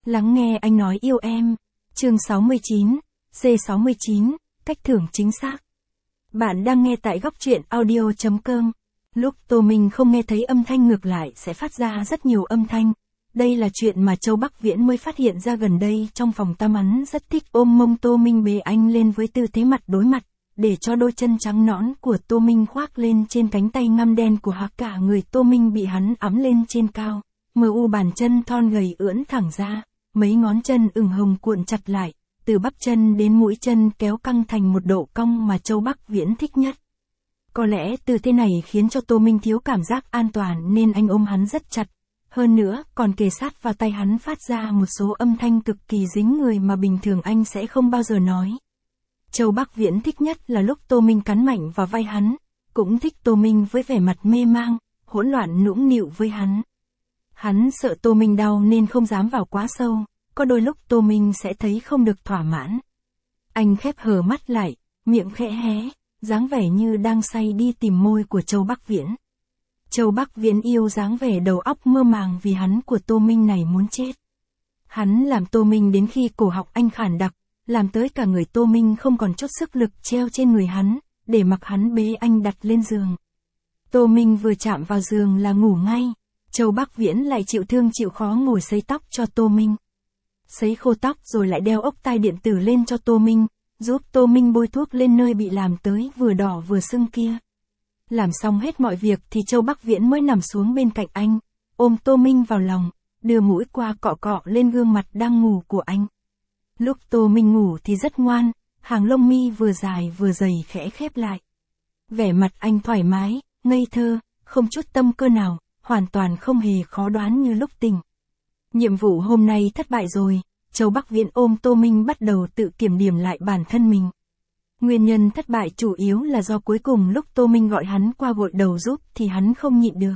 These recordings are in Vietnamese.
Lắng nghe anh nói yêu em. Chương 69, C69, cách thưởng chính xác. Bạn đang nghe tại góc truyện audio.com. Lúc Tô Minh không nghe thấy âm thanh ngược lại sẽ phát ra rất nhiều âm thanh. Đây là chuyện mà Châu Bắc Viễn mới phát hiện ra gần đây trong phòng tắm. Hắn rất thích ôm mông Tô Minh, bế anh lên với tư thế mặt đối mặt, để cho đôi chân trắng nõn của Tô Minh khoác lên trên cánh tay ngăm đen của hắn. Cả người Tô Minh bị hắn ẵm lên trên cao, bàn chân thon gầy ưỡn thẳng ra, mấy ngón chân ửng hồng cuộn chặt lại, từ bắp chân đến mũi chân kéo căng thành một độ cong mà Châu Bắc Viễn thích nhất. Có lẽ tư thế này khiến cho Tô Minh thiếu cảm giác an toàn nên anh ôm hắn rất chặt. Hơn nữa, còn kề sát vào tay hắn phát ra một số âm thanh cực kỳ dính người mà bình thường anh sẽ không bao giờ nói. Châu Bắc Viễn thích nhất là lúc Tô Minh cắn mạnh vào vai hắn, cũng thích Tô Minh với vẻ mặt mê mang, hỗn loạn nũng nịu với hắn. Hắn sợ Tô Minh đau nên không dám vào quá sâu, có đôi lúc Tô Minh sẽ thấy không được thỏa mãn. Anh khép hờ mắt lại, miệng khẽ hé, dáng vẻ như đang say đi tìm môi của Châu Bắc Viễn. Châu Bắc Viễn yêu dáng vẻ đầu óc mơ màng vì hắn của Tô Minh này muốn chết. Hắn làm Tô Minh đến khi cổ họng anh khản đặc, làm tới cả người Tô Minh không còn chút sức lực treo trên người hắn, để mặc hắn bế anh đặt lên giường. Tô Minh vừa chạm vào giường là ngủ ngay. Châu Bắc Viễn lại chịu thương chịu khó ngồi sấy tóc cho Tô Minh. Sấy khô tóc rồi lại đeo ốc tai điện tử lên cho Tô Minh, giúp Tô Minh bôi thuốc lên nơi bị làm tới vừa đỏ vừa sưng kia. Làm xong hết mọi việc thì Châu Bắc Viễn mới nằm xuống bên cạnh anh, ôm Tô Minh vào lòng, đưa mũi qua cọ cọ lên gương mặt đang ngủ của anh. Lúc Tô Minh ngủ thì rất ngoan, hàng lông mi vừa dài vừa dày khẽ khép lại. Vẻ mặt anh thoải mái, ngây thơ, không chút tâm cơ nào, hoàn toàn không hề khó đoán như lúc tỉnh. Nhiệm vụ hôm nay thất bại rồi, Châu Bắc Viễn ôm Tô Minh bắt đầu tự kiểm điểm lại bản thân mình. Nguyên nhân thất bại chủ yếu là do cuối cùng lúc Tô Minh gọi hắn qua gội đầu giúp thì hắn không nhịn được.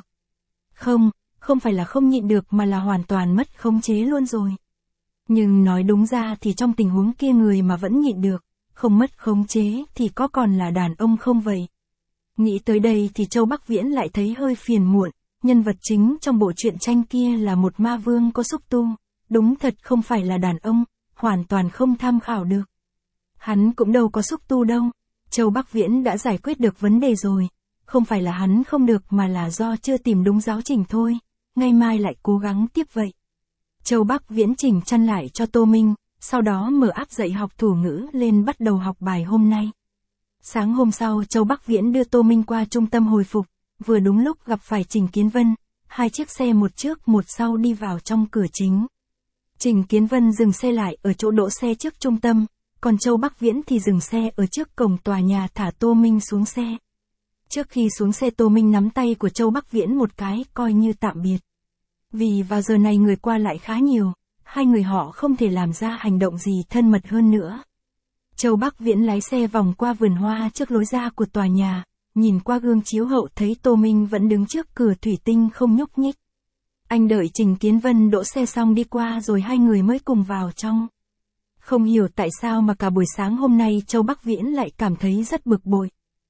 Không phải là không nhịn được mà là hoàn toàn mất khống chế luôn rồi. Nhưng nói đúng ra thì trong tình huống kia người mà vẫn nhịn được, không mất khống chế thì có còn là đàn ông không vậy? Nghĩ tới đây thì Châu Bắc Viễn lại thấy hơi phiền muộn. Nhân vật chính trong bộ truyện tranh kia là một ma vương có xúc tu, đúng thật không phải là đàn ông, hoàn toàn không tham khảo được. Hắn cũng đâu có xúc tu đâu. Châu Bắc Viễn đã giải quyết được vấn đề rồi, không phải là hắn không được mà là do chưa tìm đúng giáo trình thôi, ngày mai lại cố gắng tiếp vậy. Châu Bắc Viễn chỉnh chăn lại cho Tô Minh, sau đó mở app dạy học thủ ngữ lên bắt đầu học bài hôm nay. Sáng hôm sau Châu Bắc Viễn đưa Tô Minh qua trung tâm hồi phục. Vừa đúng lúc gặp phải Trình Kiến Vân, hai chiếc xe một trước một sau đi vào trong cửa chính. Trình Kiến Vân dừng xe lại ở chỗ đỗ xe trước trung tâm, còn Châu Bắc Viễn thì dừng xe ở trước cổng tòa nhà thả Tô Minh xuống xe. Trước khi xuống xe Tô Minh nắm tay của Châu Bắc Viễn một cái coi như tạm biệt. Vì vào giờ này người qua lại khá nhiều, hai người họ không thể làm ra hành động gì thân mật hơn nữa. Châu Bắc Viễn lái xe vòng qua vườn hoa trước lối ra của tòa nhà. Nhìn qua gương chiếu hậu thấy Tô Minh vẫn đứng trước cửa thủy tinh không nhúc nhích. Anh đợi Trình Kiến Vân đỗ xe xong đi qua rồi hai người mới cùng vào trong. Không hiểu tại sao mà cả buổi sáng hôm nay Châu Bắc Viễn lại cảm thấy rất bực bội.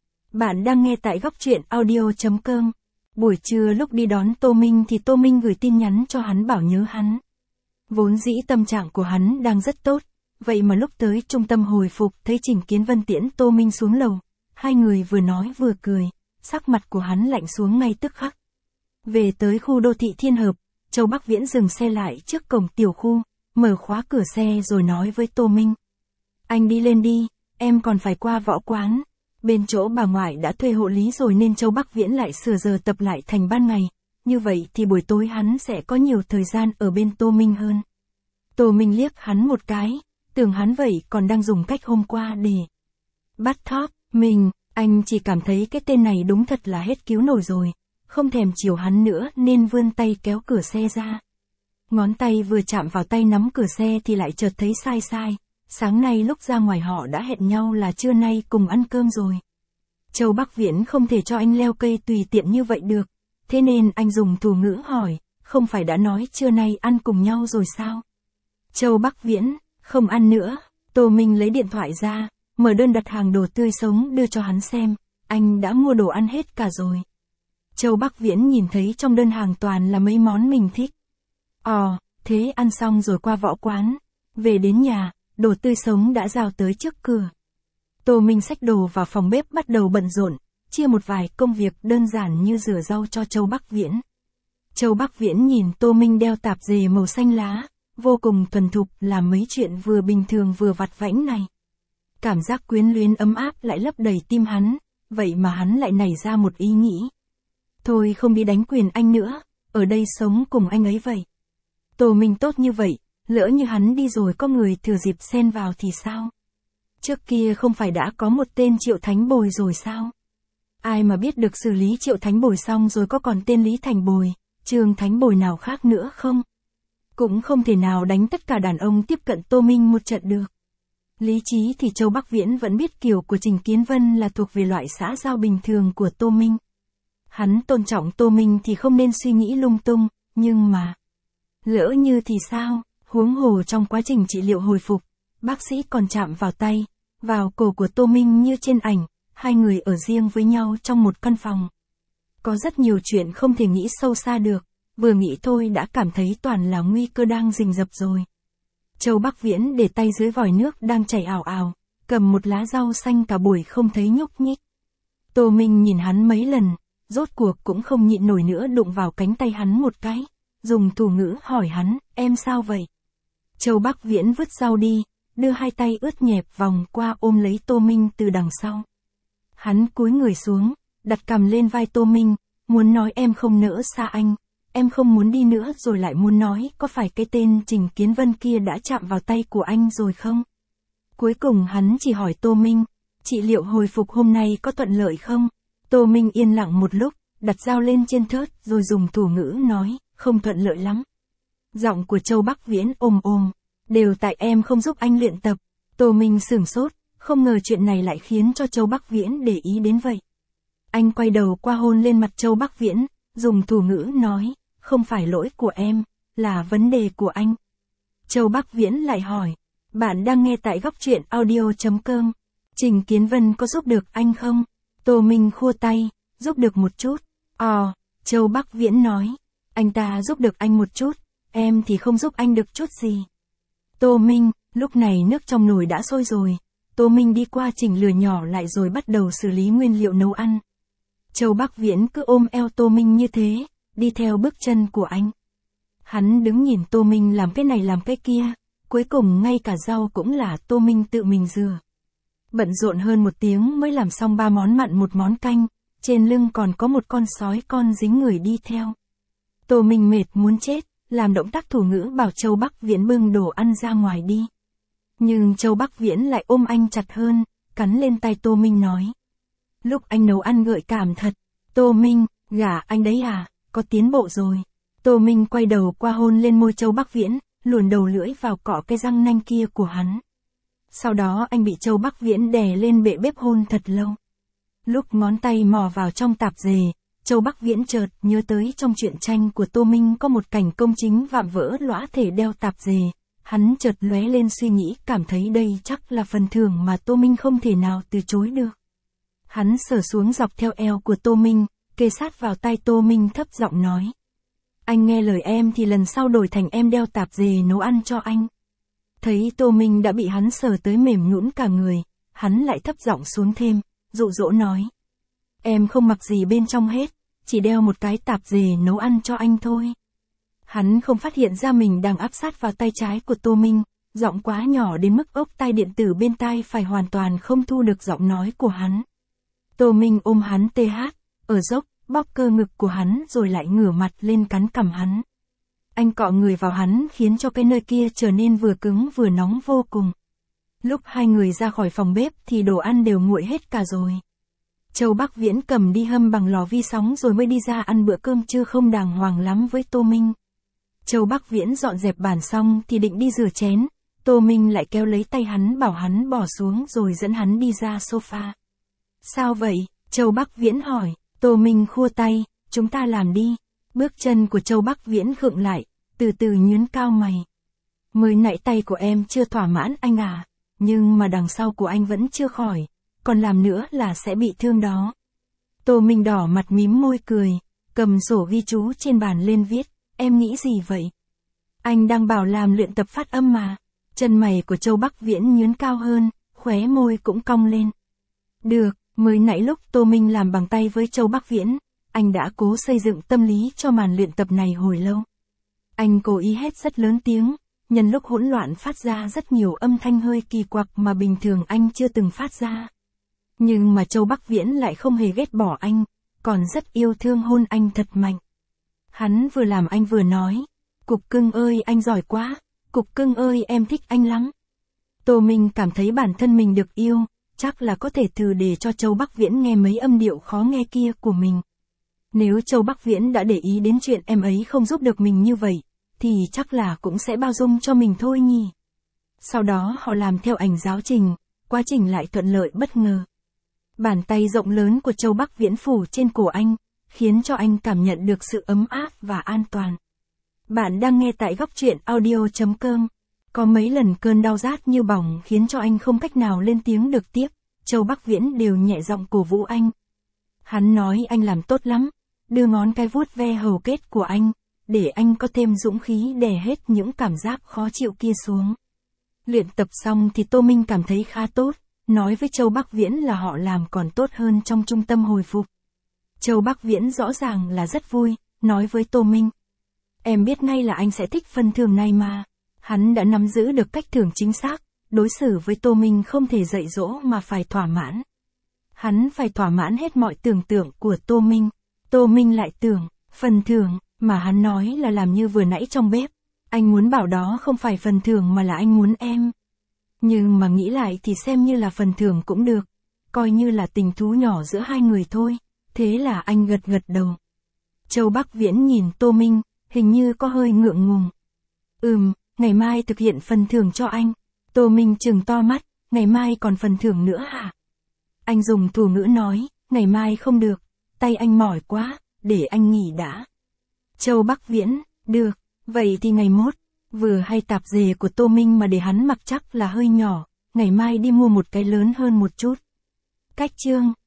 Bạn đang nghe tại góc truyện audio.com. Buổi trưa lúc đi đón Tô Minh thì Tô Minh gửi tin nhắn cho hắn bảo nhớ hắn. Vốn dĩ tâm trạng của hắn đang rất tốt, vậy mà lúc tới trung tâm hồi phục thấy Trình Kiến Vân tiễn Tô Minh xuống lầu. Hai người vừa nói vừa cười, sắc mặt của hắn lạnh xuống ngay tức khắc. Về tới khu đô thị Thiên Hợp, Châu Bắc Viễn dừng xe lại trước cổng tiểu khu, mở khóa cửa xe rồi nói với Tô Minh. Anh đi lên đi, em còn phải qua võ quán. Bên chỗ bà ngoại đã thuê hộ lý rồi nên Châu Bắc Viễn lại sửa giờ tập lại thành ban ngày. Như vậy thì buổi tối hắn sẽ có nhiều thời gian ở bên Tô Minh hơn. Tô Minh liếc hắn một cái, tưởng hắn vậy còn đang dùng cách hôm qua để bắt thóp. Anh chỉ cảm thấy cái tên này đúng thật là hết cứu nổi rồi, không thèm chiều hắn nữa nên vươn tay kéo cửa xe ra. Ngón tay vừa chạm vào tay nắm cửa xe thì lại chợt thấy sai. Sáng nay lúc ra ngoài họ đã hẹn nhau là trưa nay cùng ăn cơm rồi. Châu Bắc Viễn không thể cho anh leo cây tùy tiện như vậy được, thế nên anh dùng thủ ngữ hỏi, không phải đã nói trưa nay ăn cùng nhau rồi sao? Châu Bắc Viễn, không ăn nữa. Tô Minh lấy điện thoại ra. Mở đơn đặt hàng đồ tươi sống đưa cho hắn xem, anh đã mua đồ ăn hết cả rồi. Châu Bắc Viễn nhìn thấy trong đơn hàng toàn là mấy món mình thích. Thế ăn xong rồi qua võ quán. Về đến nhà, đồ tươi sống đã giao tới trước cửa. Tô Minh xách đồ vào phòng bếp bắt đầu bận rộn, chia một vài công việc đơn giản như rửa rau cho Châu Bắc Viễn. Châu Bắc Viễn nhìn Tô Minh đeo tạp dề màu xanh lá, vô cùng thuần thục làm mấy chuyện vừa bình thường vừa vặt vãnh này. Cảm giác quyến luyến ấm áp lại lấp đầy tim hắn, vậy mà hắn lại nảy ra một ý nghĩ. Thôi không đi đánh quyền anh nữa, ở đây sống cùng anh ấy vậy. Tô Minh tốt như vậy, lỡ như hắn đi rồi có người thừa dịp xen vào thì sao? Trước kia không phải đã có một tên Triệu Thánh Bồi rồi sao? Ai mà biết được xử lý Triệu Thánh Bồi xong rồi có còn tên Lý Thành Bồi, Trương Thánh Bồi nào khác nữa không? Cũng không thể nào đánh tất cả đàn ông tiếp cận Tô Minh một trận được. Lý trí thì Châu Bắc Viễn vẫn biết kiểu của Trình Kiến Vân là thuộc về loại xã giao bình thường của Tô Minh. Hắn tôn trọng Tô Minh thì không nên suy nghĩ lung tung, nhưng mà... lỡ như thì sao, huống hồ trong quá trình trị liệu hồi phục, bác sĩ còn chạm vào tay, vào cổ của Tô Minh như trên ảnh, hai người ở riêng với nhau trong một căn phòng. Có rất nhiều chuyện không thể nghĩ sâu xa được, vừa nghĩ thôi đã cảm thấy toàn là nguy cơ đang rình rập rồi. Châu Bắc Viễn để tay dưới vòi nước đang chảy ào ào, cầm một lá rau xanh cả buổi không thấy nhúc nhích. Tô Minh nhìn hắn mấy lần, rốt cuộc cũng không nhịn nổi nữa đụng vào cánh tay hắn một cái, dùng thủ ngữ hỏi hắn, em sao vậy? Châu Bắc Viễn vứt rau đi, đưa hai tay ướt nhẹp vòng qua ôm lấy Tô Minh từ đằng sau. Hắn cúi người xuống, đặt cằm lên vai Tô Minh, muốn nói em không nỡ xa anh, em không muốn đi nữa rồi lại muốn nói có phải cái tên Trình Kiến Vân kia đã chạm vào tay của anh rồi không? Cuối cùng hắn chỉ hỏi Tô Minh, trị liệu hồi phục hôm nay có thuận lợi không? Tô Minh yên lặng một lúc, đặt dao lên trên thớt rồi dùng thủ ngữ nói, không thuận lợi lắm. Giọng của Châu Bắc Viễn ồm ồm, đều tại em không giúp anh luyện tập. Tô Minh sửng sốt, không ngờ chuyện này lại khiến cho Châu Bắc Viễn để ý đến vậy. Anh quay đầu qua hôn lên mặt Châu Bắc Viễn, dùng thủ ngữ nói, không phải lỗi của em, là vấn đề của anh. Châu Bắc Viễn lại hỏi, bạn đang nghe tại góc truyện audio.com, Trình Kiến Vân có giúp được anh không? Tô Minh khua tay, giúp được một chút. Châu Bắc Viễn nói, anh ta giúp được anh một chút, em thì không giúp anh được chút gì. Tô Minh, lúc này nước trong nồi đã sôi rồi. Tô Minh đi qua chỉnh lửa nhỏ lại rồi bắt đầu xử lý nguyên liệu nấu ăn. Châu Bắc Viễn cứ ôm eo Tô Minh như thế, đi theo bước chân của anh. Hắn đứng nhìn Tô Minh làm cái này làm cái kia, cuối cùng ngay cả rau cũng là Tô Minh tự mình rửa. Bận rộn hơn 1 tiếng mới làm xong 3 món mặn 1 món canh, trên lưng còn có một con sói con dính người đi theo. Tô Minh mệt muốn chết, làm động tác thủ ngữ bảo Châu Bắc Viễn bưng đồ ăn ra ngoài đi. Nhưng Châu Bắc Viễn lại ôm anh chặt hơn, cắn lên tay Tô Minh nói. Lúc anh nấu ăn gợi cảm thật. Tô Minh, gả anh đấy à, có tiến bộ rồi. Tô Minh quay đầu qua hôn lên môi Châu Bắc Viễn, luồn đầu lưỡi vào cọ cái răng nanh kia của hắn. Sau đó anh bị Châu Bắc Viễn đè lên bệ bếp hôn thật lâu. Lúc ngón tay mò vào trong tạp dề, Châu Bắc Viễn chợt nhớ tới trong truyện tranh của Tô Minh có một cảnh công chính vạm vỡ lõa thể đeo tạp dề. Hắn chợt lóe lên suy nghĩ cảm thấy đây chắc là phần thưởng mà Tô Minh không thể nào từ chối được. Hắn sờ xuống dọc theo eo của Tô Minh, kề sát vào tai Tô Minh thấp giọng nói. Anh nghe lời em thì lần sau đổi thành em đeo tạp dề nấu ăn cho anh. Thấy Tô Minh đã bị hắn sờ tới mềm nhũn cả người, hắn lại thấp giọng xuống thêm, dụ dỗ nói. Em không mặc gì bên trong hết, chỉ đeo một cái tạp dề nấu ăn cho anh thôi. Hắn không phát hiện ra mình đang áp sát vào tay trái của Tô Minh, giọng quá nhỏ đến mức ốc tai điện tử bên tai phải hoàn toàn không thu được giọng nói của hắn. Tô Minh ôm hắn ở dốc, bóp cơ ngực của hắn rồi lại ngửa mặt lên cắn cằm hắn. Anh cọ người vào hắn khiến cho cái nơi kia trở nên vừa cứng vừa nóng vô cùng. Lúc hai người ra khỏi phòng bếp thì đồ ăn đều nguội hết cả rồi. Châu Bắc Viễn cầm đi hâm bằng lò vi sóng rồi mới đi ra ăn bữa cơm trưa không đàng hoàng lắm với Tô Minh. Châu Bắc Viễn dọn dẹp bàn xong thì định đi rửa chén, Tô Minh lại kéo lấy tay hắn bảo hắn bỏ xuống rồi dẫn hắn đi ra sofa. Sao vậy? Châu Bắc Viễn hỏi. Tô Minh khua tay, chúng ta làm đi. Bước chân của Châu Bắc Viễn khựng lại, từ từ nhướng cao mày. Mới nãy tay của em chưa thỏa mãn anh à, nhưng mà đằng sau của anh vẫn chưa khỏi, còn làm nữa là sẽ bị thương đó. Tô Minh đỏ mặt mím môi cười, cầm sổ ghi chú trên bàn lên viết, em nghĩ gì vậy? Anh đang bảo làm luyện tập phát âm mà. Chân mày của Châu Bắc Viễn nhướng cao hơn, khóe môi cũng cong lên. Được, mới nãy lúc Tô Minh làm bằng tay với Châu Bắc Viễn, anh đã cố xây dựng tâm lý cho màn luyện tập này hồi lâu. Anh cố ý hét rất lớn tiếng, nhân lúc hỗn loạn phát ra rất nhiều âm thanh hơi kỳ quặc mà bình thường anh chưa từng phát ra. Nhưng mà Châu Bắc Viễn lại không hề ghét bỏ anh, còn rất yêu thương hôn anh thật mạnh. Hắn vừa làm anh vừa nói, Cục cưng ơi anh giỏi quá, Cục cưng ơi em thích anh lắm. Tô Minh cảm thấy bản thân mình được yêu, chắc là có thể thử để cho Châu Bắc Viễn nghe mấy âm điệu khó nghe kia của mình. Nếu Châu Bắc Viễn đã để ý đến chuyện em ấy không giúp được mình như vậy, thì chắc là cũng sẽ bao dung cho mình thôi nhỉ. Sau đó họ làm theo ảnh giáo trình, quá trình lại thuận lợi bất ngờ. Bàn tay rộng lớn của Châu Bắc Viễn phủ trên cổ anh, khiến cho anh cảm nhận được sự ấm áp và an toàn. Bạn đang nghe tại góc truyện audio.com. Có mấy lần cơn đau rát như bỏng khiến cho anh không cách nào lên tiếng được tiếp, Châu Bắc Viễn đều nhẹ giọng cổ vũ anh. Hắn nói anh làm tốt lắm, đưa ngón cái vuốt ve hầu kết của anh, để anh có thêm dũng khí đè hết những cảm giác khó chịu kia xuống. Luyện tập xong thì Tô Minh cảm thấy khá tốt, nói với Châu Bắc Viễn là họ làm còn tốt hơn trong trung tâm hồi phục. Châu Bắc Viễn rõ ràng là rất vui, nói với Tô Minh. Em biết ngay là anh sẽ thích phần thưởng này mà. Hắn đã nắm giữ được cách thưởng chính xác, đối xử với Tô Minh không thể dạy dỗ mà phải thỏa mãn. Hắn phải thỏa mãn hết mọi tưởng tượng của Tô Minh. Tô Minh lại tưởng, phần thưởng mà hắn nói là làm như vừa nãy trong bếp. Anh muốn bảo đó không phải phần thưởng mà là anh muốn em. Nhưng mà nghĩ lại thì xem như là phần thưởng cũng được. Coi như là tình thú nhỏ giữa hai người thôi. Thế là anh gật gật đầu. Châu Bắc Viễn nhìn Tô Minh, hình như có hơi ngượng ngùng. Ngày mai thực hiện phần thưởng cho anh. Tô Minh trừng to mắt, ngày mai còn phần thưởng nữa hả? Anh dùng thủ ngữ nói, ngày mai không được, tay anh mỏi quá, để anh nghỉ đã. Châu Bắc Viễn, được, vậy thì ngày mốt, vừa hay tạp dề của Tô Minh mà để hắn mặc chắc là hơi nhỏ, ngày mai đi mua một cái lớn hơn một chút. Cách chương